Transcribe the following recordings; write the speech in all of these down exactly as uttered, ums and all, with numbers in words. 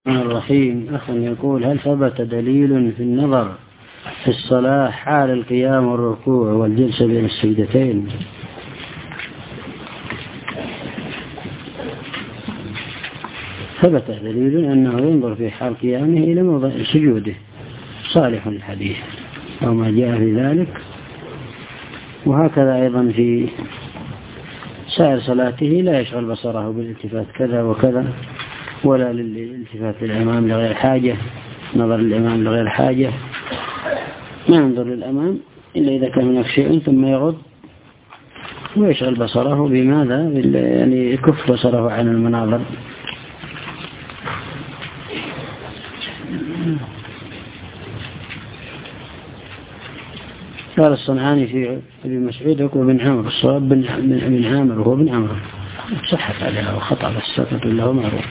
الرحيم. أخ يقول: هل ثبت دليل في النظر في الصلاة حال القيام والركوع والجلسة بين السجدتين؟ ثبت دليل أنه ينظر في حال قيامه إلى موضع سجوده، صالح الحديث أو ما جاء في ذلك. وهكذا أيضا في سائر صلاته لا يشغل بصره بالالتفات كذا وكذا، ولا للالتفات للأمام لغير حاجة، نظر الإمام لغير حاجة، ما ينظر للأمام إلا إذا كان هناك شيء ثم يغض ويشغل بصره بماذا؟ يعني يكف بصره عن المناظر. قال الصنعاني في ابي مسعود: هو بن عمرو، الصواب بن بن عامر وهو بن عمرو، صحت عليها وخطأ السقط له معروف.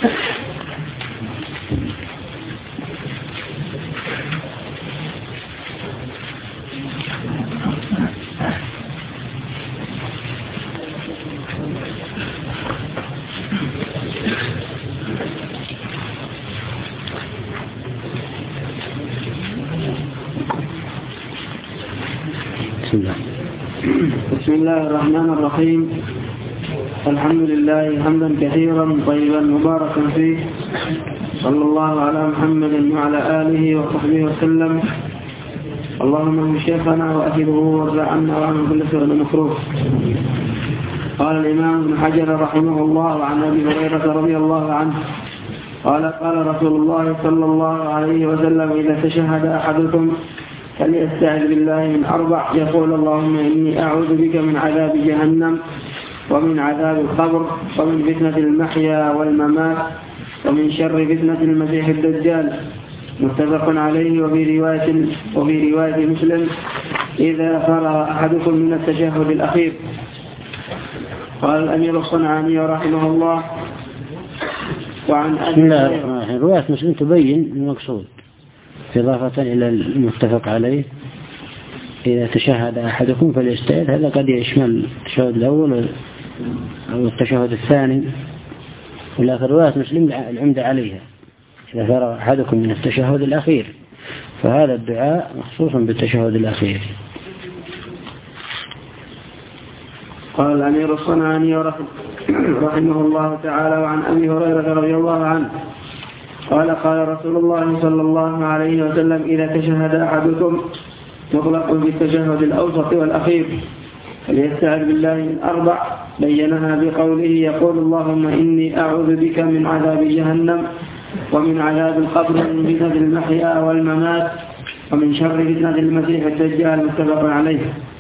بسم الله الرحمن الرحيم. الحمد لله حمدا كثيرا طيبا مباركا فيه، صلى الله على محمد وعلى آله وصحبه وسلم. اللهم من شيخنا وأثره وارضى عنا وعن كل سر مكروه. قال الإمام ابن حجر رحمه الله عن أبي هريرة رضي الله عنه قال: قال رسول الله صلى الله عليه وسلم: إذا تشهد أحدكم فليستعذ بالله من أربع، يقول: اللهم إني أعوذ بك من عذاب جهنم ومن عذاب القبر ومن فتنة المحيا والممات ومن شر فتنة المسيح الدجال. متفق عليه. وفي رواية وفي رواية مسلم: إذا فرغ أحدكم من التشهد الأخير. قال الأمير الصنعاني رحمه الله: وعن بسم الله الرحمن الرحيم. رواية مسلم تبين المقصود إضافة إلى المتفق عليه: إذا تشهد أحدكم فليستعذ. هذا قد يشمل التشهد الأول أو التشهد الثاني، ولكن رواية مسلم العمدة عليها: إذا فرغ أحدكم من التشهد الأخير، فهذا الدعاء مخصوص بالتشهد الأخير. قال الأمير الصنعاني رحمه الله تعالى: وعن أبي هريرة رضي الله عنه قال: قال رسول الله صلى الله عليه وسلم: إذا تشهد أحدكم مطلق بالتشهد الأوسط والأخير فليستعذ بالله من أربع، بينها بقوله: يقول: اللهم إني أعوذ بك من عذاب جهنم ومن عذاب القبر ومن فتنة المحيا والممات ومن شر فتنة المسيح الدجال. متفق عليه.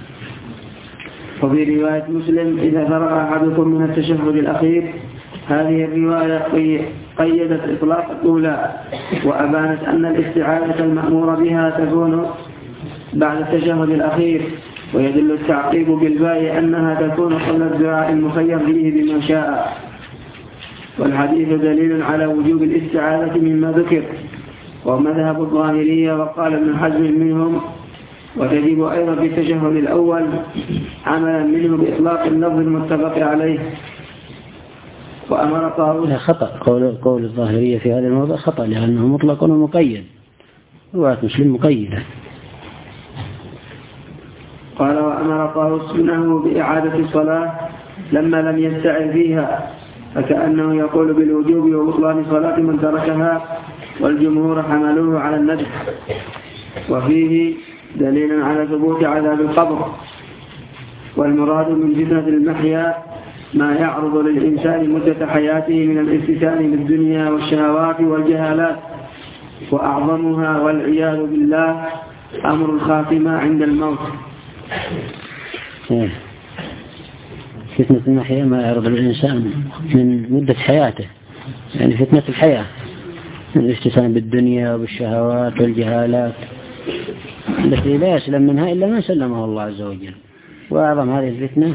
وفي رواية مسلم: إذا فرغ أحدكم من التشهد الأخير. هذه الرواية قيدت إطلاق الأولى، وأبانت أن الاستعاذة المأمور بها تكون بعد التشهد الأخير، ويدل التعقيب بالباء أنها تكون قبل الدعاء المخير به بما شاء. والحديث دليل على وجوب الاستعاذة مما ذكر، ومذهب الظاهرية وقال ابن حزم منهم. وتجب أيضا في التشهد الأول عملا منه بإطلاق اللفظ المتفق عليه. وأمر طاووس خطأ قول, قول الظاهرية في هذا الموضوع خطأ، لأنه مطلق ومقيد، رواية مسلم مقيدة. قال: وأمر طاووس ابنه بإعادة الصلاة لما لم يستعذ فيها، فكأنه يقول بالوجوب وبطلان صلاة من تركها، والجمهور حملوه على الندب. وفيه دليل على ثبوت عذاب القبر. والمراد من فتنة المحيا ما يعرض للإنسان مدة حياته من الافتتان بالدنيا والشهوات والجهالات، وأعظمها والعياذ بالله أمر الخاتمة عند الموت. فتنة المحيا ما يعرض للإنسان من مدة حياته، يعني فتنة الحياة من الافتتان بالدنيا والشهوات والجهالات التي لا يسلم منها إلا من سلمه الله عز وجل. وأعظم هذه الفتنة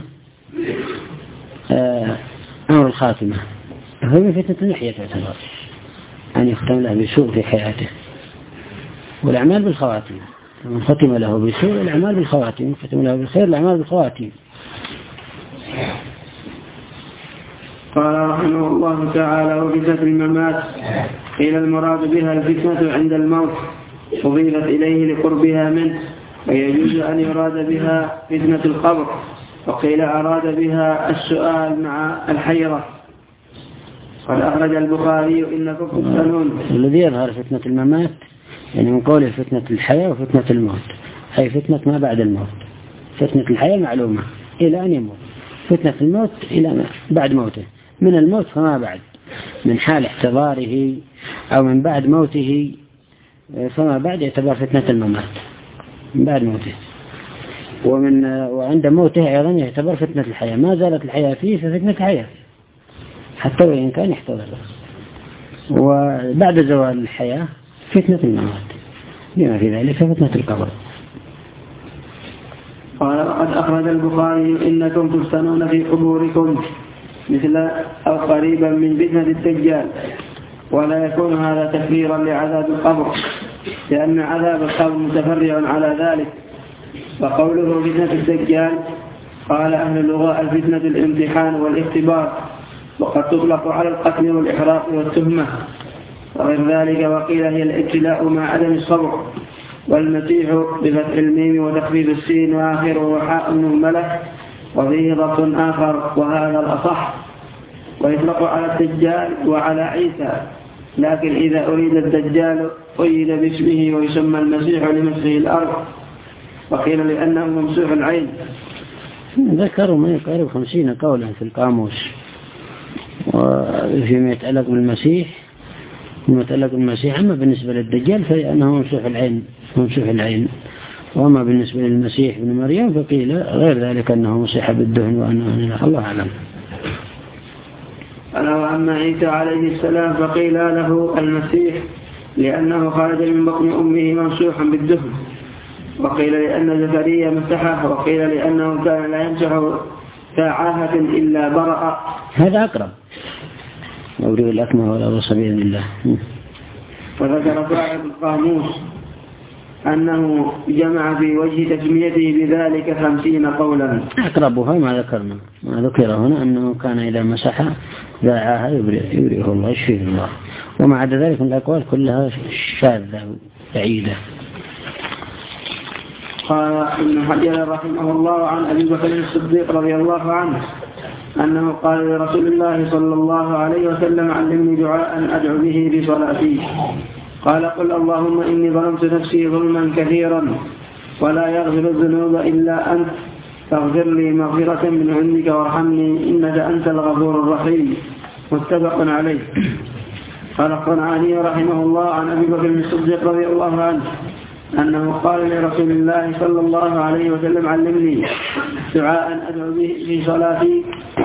أمر الخاتمة، هو من فتنة المحيا تعتبر أن يختم له بسوء في حياته، والأعمال بالخواتم. من ختم له بسوء الأعمال بالخواتم، ختم له بالخير الأعمال بالخواتم. قال رحمه الله تعالى: وفتنة الممات قيل المراد بها الفتنة عند الموت أضيفت إليه لقربها منه، ويجوز أن يراد بها فتنة القبر، وقيل أراد بها السؤال مع الحيرة. قد أخرج البخاري إنكم تفتنون. الذي يظهر فتنة الممات يعني من قوله فتنة الحياة وفتنة الموت، أي فتنة ما بعد الموت. فتنة الحياة معلومة إلى أن يموت، فتنة الموت إلى ما بعد موته، من الموت فما بعد، من حال احتضاره أو من بعد موته فما بعد يعتبر فتنة الممات من بعد موته، ومن وعند موته أيضا يعتبر فتنة الحياة، ما زالت الحياة فيه ففتنة الحياة حتى وإن كان يحتضر. وبعد زوال الحياة فتنة الممات بما في ذلك فتنة القبر. قال قد أخرج البخاري إنكم تفتنون في قبوركم مثل أو قريبا من فتنة الدجال، ولا يكون هذا تكبيرا لعذاب القبر، لأن عذاب القبر متفرع على ذلك. وقوله فتنة الدجال قال أهل اللغة الفتنة الامتحان والاختبار، وقد تطلق على القتل والإحراق والتهمة وغير ذلك، وقيل هي الابتلاء مع عدم الصبر. والمسيح بفتح الميم وتخفيف السين وآخره حاء مهملة، وفيه ضبط آخر وهذا الأصح. ويطلق على الدجال وعلى عيسى، لكن إذا أريد الدجال قيد باسمه ويسمى المسيح لمسحه الأرض، وقيل لأنه ممسوح العين. ذكروا ما يقارب خمسين قولا في القاموس وفيما يتعلق بالمسيح فيما يتعلق بالمسيح. أما بالنسبة للدجال فإنه ممسوح العين ممسوح العين وأما بالنسبة للمسيح بن مريم فقيل غير ذلك أنه مسيح بالدهن وأنه الله أعلم. وأما عيسى عليه السلام فقيل له المسيح لأنه خرج من بطن أمه ممسوحا بالدهن، وقيل لأن زكريا مسحه، وقيل لأنه كان لا يمسح ساعة إلا برأ. هذا أقرب أوريه الأكمى ولا أبو سبيل الله. وذكر صاحب القاموس أنه جمع في وجه تسميته بذلك خمسين قولا. أقربها ما ذكرنا ما ذكر هنا أنه كان إذا مسح ذاعها يبرئه الله يشفيه الله، وما عدا ذلك من الأقوال كلها شاذة بعيدة. قال ابن حجر رحمه الله عن أبي بكر الصديق رضي الله عنه أنه قال لرسول الله صلى الله عليه وسلم علمني دعاء أدعو به في صلاتي. قال قل اللهم إني ظلمت نفسي ظلما كثيرا ولا يغفر الذنوب إلا أنت فاغفر لي مغفرة من عندك وارحمني إنك أنت الغفور الرحيم. متفق عليه. قال الصنعاني رحمه الله عن أبي بكر الصديق رضي الله عنه أنه قال لرسول الله صلى الله عليه وسلم علمني دعاء أدعو به في صلاتي.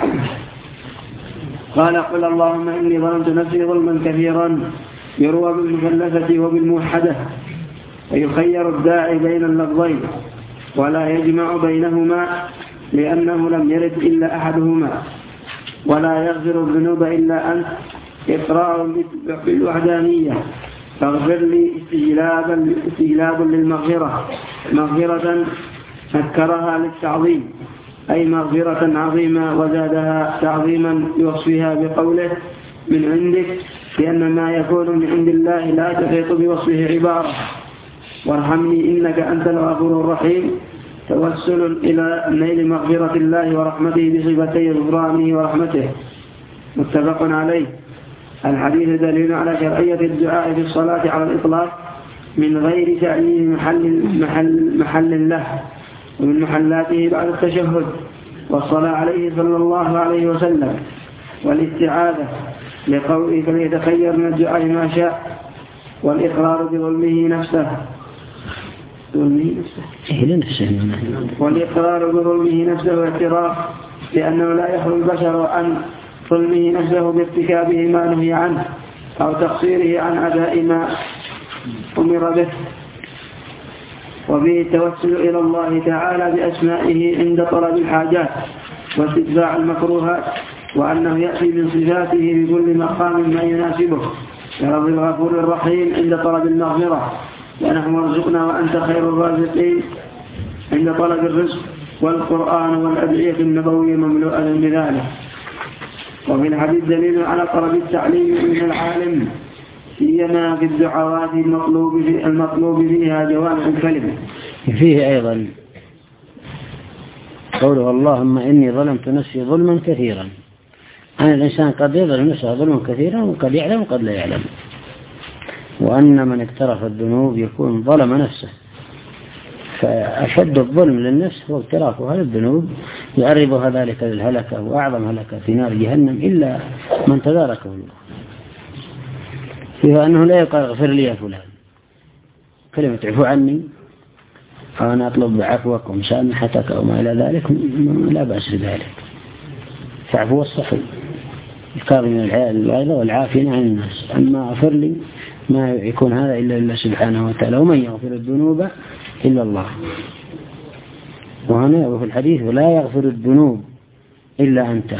قال قل اللهم إني ظلمت نفسي ظلما كثيرا يروى بالمثلثة وبالموحدة، ويخير الداعي بين اللفظين ولا يجمع بينهما لأنه لم يرد إلا أحدهما. ولا يغفر الذنوب إلا أنت إقرار بالوحدانية فاغفر لي استجلابا استجلابا للمغفرة مغفرة نكرها للتعظيم أي مغفرة عظيمة وزادها تعظيما بوصفها بقوله من عندك، لأن ما يكون من عند الله لا تحيط بوصفه عبارة. وارحمني إنك أنت الغفور الرحيم توسل إلى نيل مغفرة الله ورحمته بصفتي غفرانه ورحمته. متفق عليه. الحديث دليل على شرعية الدعاء في الصلاة على الإطلاق من غير تعيين محل, محل, محل له ومن محلاته بعد التشهد، والصلاة عليه صلى الله عليه وسلم، والاستعاذة لقوله فليتخير من الدعاء ما شاء، والإقرار بظلمه نفسه والإقرار بظلمه نفسه واعتراف لأنه لا يخلو البشر عن ظلمه نفسه بارتكابه ما نهي عنه أو تقصيره عن أداء ما أمر به. وبه التوسل إلى الله تعالى بأسمائه عند طلب الحاجات واستدفاع المكروهات، وأنه يأتي من صفاته بكل مقام ما يناسبه كرب الغفور الرحيم عند طلب المغفرة، ونحن ارزقنا وأنت خير الرازقين عند طلب الرزق، والقرآن والأدعية النبوية مملوءة بذلك. وفي الحديث دليل على طلب التعليم من العالم سيما في الدعوات المطلوب في المطلوب فيها جوامع الكلمة. فيه أيضا قوله اللهم إني ظلمت نفسي ظلما كثيرا. أن الإنسان قد يظلم نفسه ظلما كثيرا وقد يعلم وقد لا يعلم، وأن من اقترف الذنوب يكون ظلم نفسه. فأشد الظلم للنفس هو اقترافها للذنوب، يعرضها ذلك للهلكة، وأعظم هلكة في نار جهنم إلا من تداركه الله. فيها أنه لا يقال اغفر لي يا فلان، كلمة عفو عني أو أنا أطلب بعفوك ومسامحتك أو ما إلى ذلك لا بأس بذلك. فعفو الصحي الكاظم من الغيظ والعافين عن الناس. أما اغفر لي ما يكون هذا إلا لله سبحانه وتعالى، ومن يغفر الذنوب إلا الله. وهنا وفي الحديث لا يغفر الذنوب إلا أنت.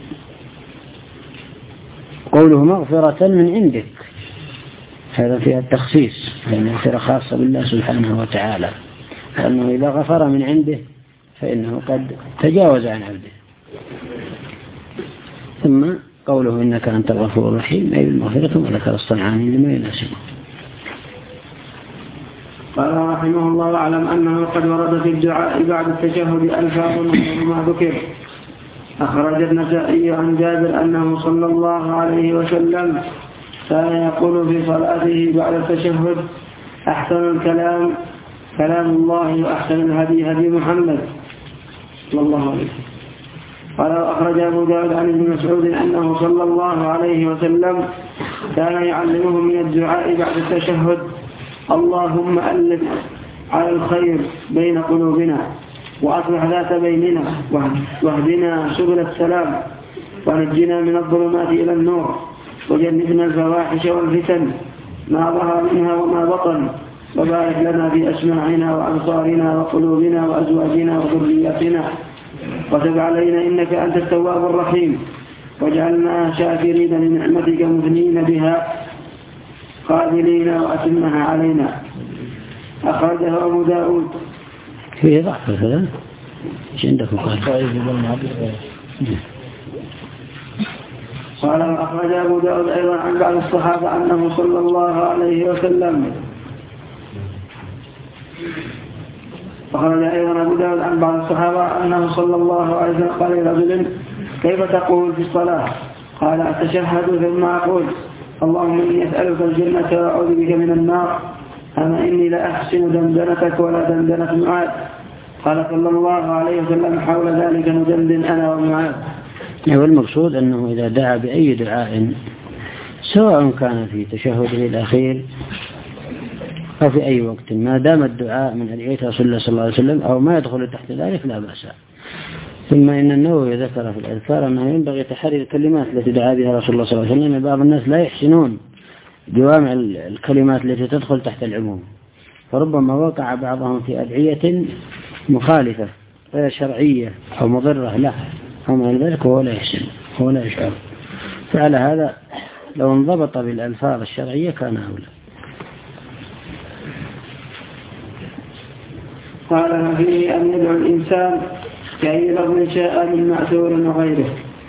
قوله مغفرة من عندك هذا فيها التخصيص، يعني مغفرة خاصة بالله سبحانه وتعالى، لأنه إذا غفر من عنده فإنه قد تجاوز عن عبده. ثم قوله إنك أنت الغفور الرحيم أي بالمغفرة، وذكر الصنعاني لما يناسبه. قال رحمه الله واعلم أنه قد ورد في الدعاء بعد التشهد ألفاظ ما ذكر. أخرج النسائي عن جابر أنه صلى الله عليه وسلم كان يقول في صلاته بعد التشهد أحسن الكلام كلام الله وأحسن الهدي هدي محمد صلى الله عليه وسلم. قال أخرج أبو داود عن ابن مسعود أنه صلى الله عليه وسلم كان يعلمهم من الدعاء بعد التشهد اللهم ألف على الخير بين قلوبنا وأصلح ذات بيننا واهدنا سبل السلام ونجنا من الظلمات إلى النور وجنبنا الفواحش والفتن ما ظهر منها وما بطن وبارك لنا في أسماعنا وأبصارنا وقلوبنا وأزواجنا وذرياتنا وتب علينا إنك أنت التواب الرحيم واجعلنا شاكرين لنعمتك مثنين بها قابلين وأتمها علينا. أخرجه أبو داود. في ضعف هذا ايش عندكم قال قال أخرج أبو داود أيضا عن بعض الصحابة أنه صلى الله عليه وسلم أخرج أيضا أبو داود عن بعض الصحابة أنه صلى الله عليه وسلم قال لرجل كيف تقول في الصلاة؟ قال أتشهد ثم أقول اللهم إني أسألك الجنة وأعوذ بك من النار أما إني لا أحسن دندنتك ولا دندنة معاذ. قال صلى الله عليه وسلم حول ذلك ندندن أنا ومعاذ. والمقصود أنه إذا دعا بأي دعاء سواء كان في تشهده الأخير أو في أي وقت ما دام الدعاء من أدعية رسول الله صلى الله عليه وسلم أو ما يدخل تحت ذلك لا بأس. ثم إن النووي ذكر في الأذكار أنه ينبغي تحري الكلمات التي دعا بها رسول الله صلى الله عليه وسلم. بعض الناس لا يحسنون جوامع الكلمات التي تدخل تحت العموم، فربما وقع بعضهم في أدعية مخالفة غير شرعية أو مضرة له أو من ذلك وهو لا يحسن وهو لا يشعر. فعلى هذا لو انضبط بالألفاظ الشرعية كان أولى. قال فيه أن يدعو الإنسان كأي لفظ شاء من مأثور وغيره.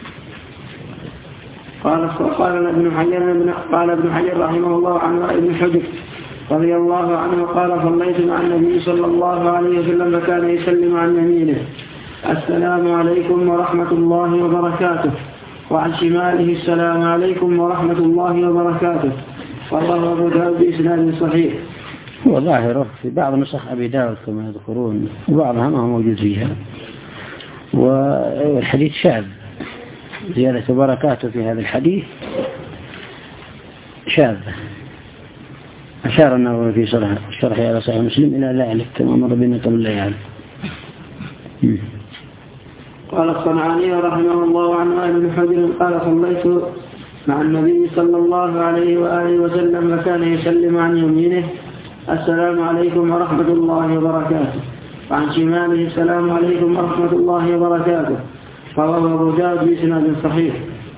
قال قال ابن حجر قال ابن حجر رحمه الله عن ابن حجر رضي الله عنه قال صليت مع النبي صلى الله عليه وسلم فكان يسلم عن يمينه السلام عليكم ورحمة الله وبركاته وعن شماله السلام عليكم ورحمة الله وبركاته. والله أبو داود بإسناد صحيح. وظاهره في بعض نسخ أبي داود كما يذكرون وبعضها ما هو موجود فيها. والحديث شاذ، زيادة بركاته في هذا الحديث شاذة. أشار النووي في شرح شرح على صحيح مسلم إلى ذلك كما مر بنا قبل لا يعلم. قال الصنعاني رحمه الله عنه ابن حجر قال صليت مع النبي صلى الله عليه وآله وسلم فكان يسلم عن يمينه السلام عليكم ورحمة الله وبركاته وعن شماله السلام عليكم ورحمة الله وبركاته. رواه أبو داود بإسناد صحيح.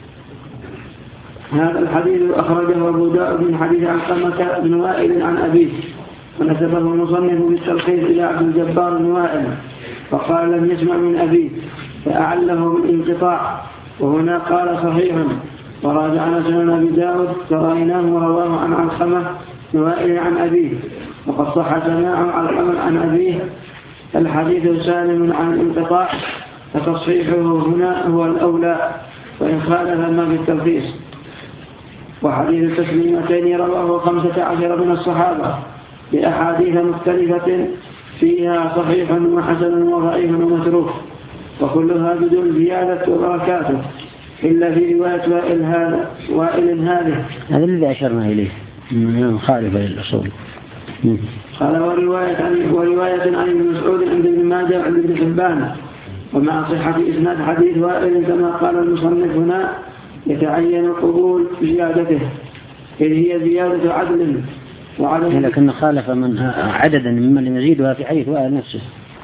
هذا الحديث أخرجه أبو داود من حديث علقمة بن وائل عن أبيه ونسبه المصنف بالتلخيص إلى عبد الجبار بن وائل فقال لم يسمع من أبيه فأعله بالانقطاع، وهنا قال صحيح وراجعنا سنن أبي داود فرأيناه ورواه عن علقمة وائل عن أبيه، وقد صح سماع علقمة عن أبيه الحديث سالم عن الانقطاع، فتصحيحه هنا هو الأولى وإن خالف ما بالتلخيص. وحديث التسليمتين رواه خمسة عشر من الصحابة بأحاديث مختلفة فيها صحيح وحسن وضعيف ومتروك، وكلها بدون زيادة وبركاته إلا في رواية وائل هذا وائل هذه هذا الذي أشرنا إليه مخالفة للأصول. قال ورواية عن ورواية عن ابن مسعود عند ابن ماجه عند ابن حبان، ومع صحة إسناد حديث وائل كما قال المصنف هنا يتعين قبول زيادته إذ هي زيادة عدل وعدل، لكن خالف من عددا ممن لم يزيدها في حديث وائل نفسه.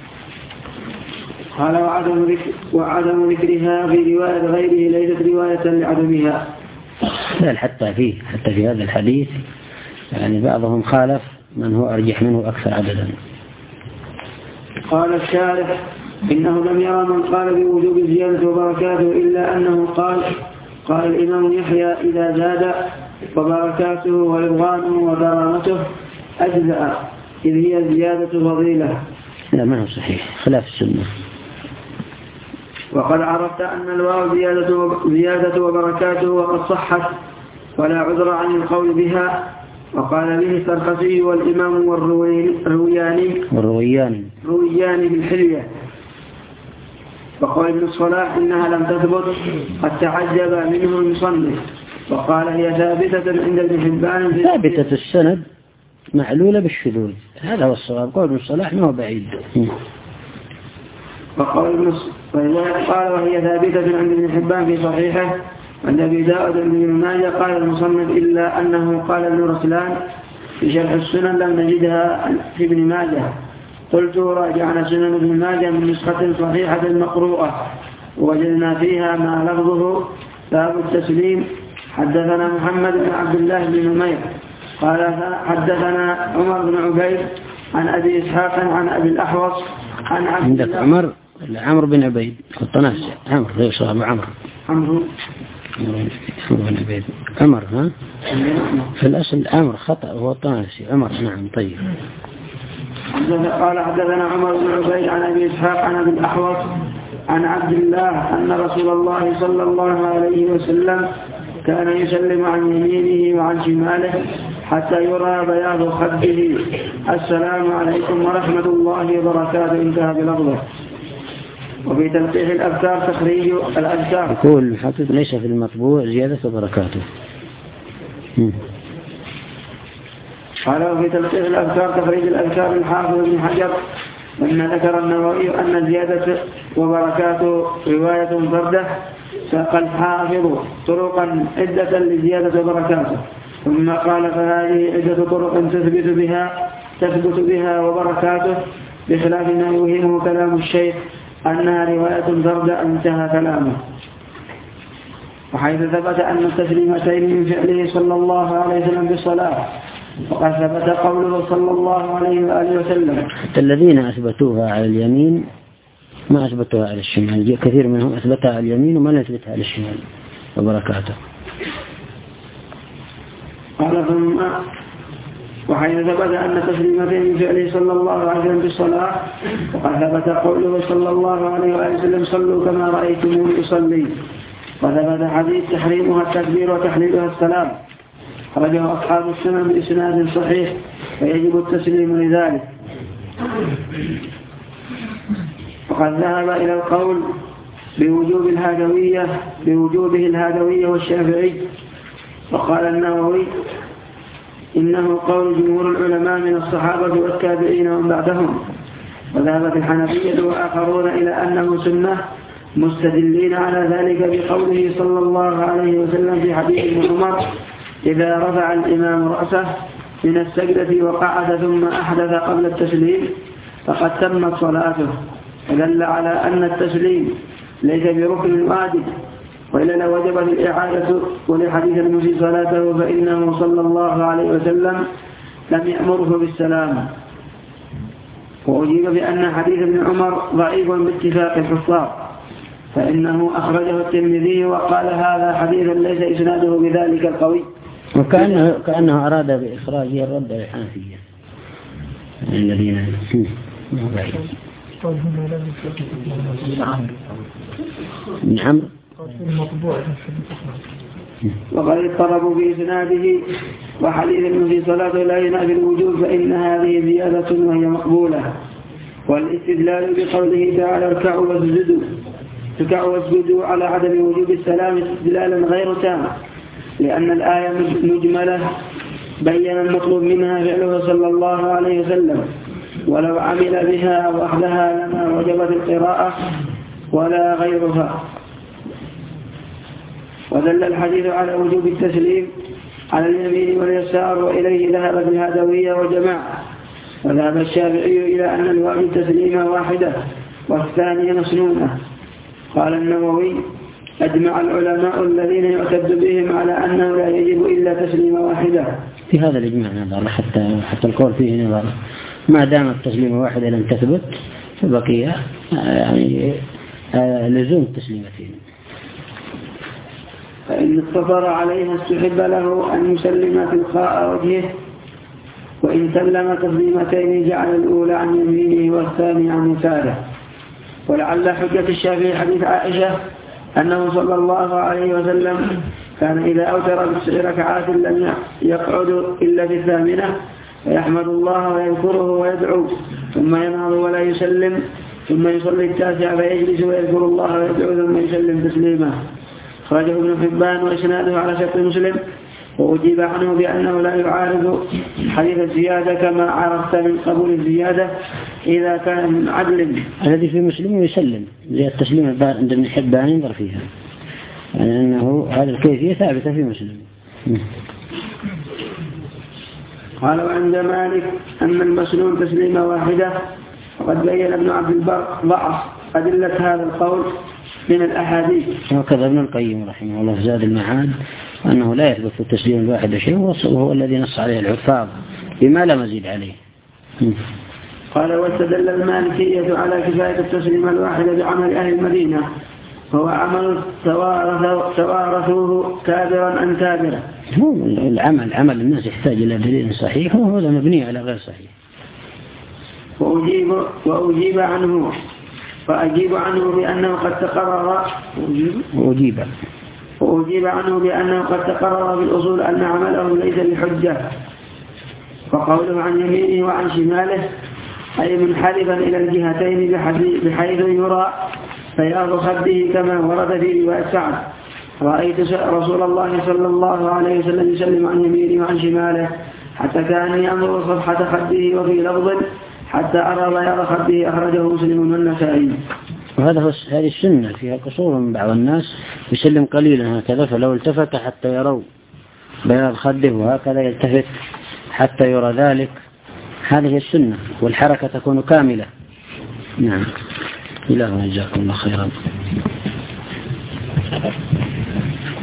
قال وعدم ذكر وعدم ذكرها في رواية غيره ليست رواية لعدمها، بل حتى فيه حتى في هذا الحديث يعني بعضهم خالف من هو أرجح منه أكثر عددا. قال الشارح إنه لم يرى من قال بوجوب زيادة وبركاته إلا أنه قال قال الإمام يحيى إذا زاد وبركاته ورضوانه وكرامته أجزأ إذ هي زيادة فضيلة. لا ما هو صحيح، خلاف السنة. وقد عرفت أن الواو زيادة, زيادة وبركاته وقد صحت ولا عذر عن القول بها. وقال به السرخسي والإمام والروياني والروياني روياني بالحلية. وقال ابن الصلاح إنها لم تثبت قد تعجب منه المصنف، وقال هي ثابتة عند ابن حبان ثابتة السند معلولة بالشذوذ، هذا هو الصواب. قول ابن الصلاح ما هو بعيد. وقال ابن قال وهي ثابتة عند ابن حبان في صحيحه عند أبي داود عند ابن ماجه. قال المصنف إلا أنه قال ابن رسلان في شرح السنن لم نجدها في ابن ماجه. قلت راجعنا سنن ابن ماجه من نسخة صحيحة مقروءة ووجدنا فيها ما لفظه باب التسليم. حدثنا محمد بن عبد الله بن نمير قال حدثنا عمر بن عبيد عن أبي إسحاق عن أبي الأحوص عن عبد عندك عمر عمر بن عبيد الطناسي عمر غير صاحب عمر عمرو عمر بن عبيد عمر ها في الأصل عمر خطأ هو الطناسي عمر. نعم طيب. قال حدثنا عمر بن عبيد عن أبي إسحاق عن أبي الأحوص عن عبد الله أن رسول الله صلى الله عليه وسلم كان يسلم عن يمينه وعن شماله حتى يرى بياض خده السلام عليكم ورحمة الله وبركاته انتهى بلفظه. وفي تلقيح الأذكار تخريج الأذكار يقول الحافظ ليس في المطبوع زيادة وبركاته. قال وفي تلقيح الأذكار تخريج الأذكار الحافظ بن حجر أن ذكر النووي أن زيادة وبركاته رواية فردة ساق الحافظ طرقا عدة لزيادة وبركاته ثم قال فهذه عدة طرق تثبت بها تثبت بها وبركاته بخلاف ما يوهمه كلام الشيخ أنها رواية فردة انتهى كلامه. وحيث ثبت أن التسليمتين من فعله صلى الله عليه وسلم بالصلاة وقد ثبت قوله صلى الله عليه وآله وسلم الذين أثبتوها على اليمين ما أثبتوها على الشمال، كثير منهم أثبتها على اليمين وما أثبتها على الشمال وبركاته. قال ثم وحيث ثبت أن تسليمتين من فعله صلى الله عليه وسلم بالصلاة وقد ثبت قوله صلى الله عليه وآله وسلم صلوا كما رأيتموني أصلي، وثبت حديث تحريمها التكبير وتحليلها السلام خرجه أصحاب السنن بإسناد صحيح فيجب التسليم لذلك. وقد ذهب إلى القول بوجوب الهادوية بوجوبه الهادوية والشافعي. وقال النووي إنه قول جمهور العلماء من الصحابة والتابعين ومن بعدهم. وذهبت الحنفية وآخرون إلى أنه سنة مستدلين على ذلك بقوله صلى الله عليه وسلم في حديث ابن عمر إذا رفع الإمام رأسه من السجدة وقعد ثم أحدث قبل التسليم فقد تمت صلاته، ودل على أن التسليم ليس بركن واجب وإلا لو وجبت الإعادة. ولحديث المسيء صلاته فإنه صلى الله عليه وسلم لم يأمره بالسلام. وأجيب بأن حديث ابن عمر ضعيف باتفاق الحفاظ فإنه أخرجه الترمذي وقال هذا حديث ليس إسناده بذلك القوي. وكأنه كأنه أراد بإخراجه الرد للحنفية الذين من عمرو وقد اضطربوا بإسناده وحديث في صلاة لا ينافي الوجوب فإن هذه زيادة وهي مقبولة. والاستدلال بقوله تعالى اركعوا واسجدوا اركعوا واسجدوا على عدم وجوب السلام استدلالا غير تام، لأن الآية مجملة بين المطلوب منها فعله صلى الله عليه وسلم، ولو عمل بها وأخذها لما وجبت القراءة ولا غيرها. ودل الحديث على وجوب التسليم على اليمين واليسار، وإليه ذهبت الهدوية وجماعة. وذهب الشافعي إلى أن الواجب تسليمة واحدة والثانية مسنونة. قال النووي أجمع العلماء الذين يعتد بهم على أنه لا يجب إلا تسليمة واحدة. في هذا الإجماع نظر، حتى حتى القول فيه نظر، ما دام التسليمة واحدة لم تثبت فبقي يعني لزوم التسليمتين. فإن اقتصر عليها استحب له أن يسلم تلقاء وجهه، وإن سلم تسليمتين جعل الأولى عن يمينه والثاني عن يساره. ولعل حجة الشافعي حديث عائشة أنه صلى الله عليه وسلم كان إذا أوتر بتسع ركعات لم يقعد إلا في الثامنة فيحمد الله ويذكره ويدعو ثم ينهض ولا يسلم ثم يصلي التاسع فيجلس ويذكر الله ويدعو ثم يسلم تسليما. خرجه ابن حبان وإسناده على شرط مسلم. وأجيب عنه بأنه لا يعارض حديث الزيادة كما عرفت من قبول الزيادة إذا كان من عدل. الذي في مسلم يسلم زي التسليم عند ابن حبان ينظر فيها، يعني أنه هذه الكيفية ثابتة في مسلم. قال وعند مالك أن المسنون تسليمة واحدة، وقد بين ابن عبد البر ضعف أدلة هذا القول من الأحاديث. وكذا ابن القيم رحمه الله في زاد المعاد أنه لا يثبت في التسليم الواحد شيء، وهو الذي نص عليه الحفاظ بما لا مزيد عليه. قال واستدل المالكية على كفاية التسليم الواحد بعمل أهل المدينة، وهو عمل توارثوه كابرا أن كابرا. هو العمل عمل الناس يحتاج إلى دليل صحيح، وهو مبني على غير صحيح. وأجيب, وأجيب عنه فأجيب عنه بأنه قد تقرر وأجيب وأجيب عنه بأنه قد تقرر بالأصول أن عمله ليس بحجة. فقوله عن يمينه وعن شماله أي منحرفا إلى الجهتين بحيث يرى بياض خده كما ورد في رواية سعد رأيت رسول الله صلى الله عليه وسلم يسلم عن يمينه وعن شماله حتى كان ينظر صفحة خده، وفي لفظ حتى أرى بياض خده. أخرجه مسلم والنسائي. وهذا هو هذه السنة فيها قصور من بعض الناس يسلم قليلا هكذا، فلو التفت حتى يروا بياض خده وهكذا يلتفت حتى يرى ذلك. هذه السنة، والحركة تكون كاملة. نعم. إلهنا جزاكم الله خيرا.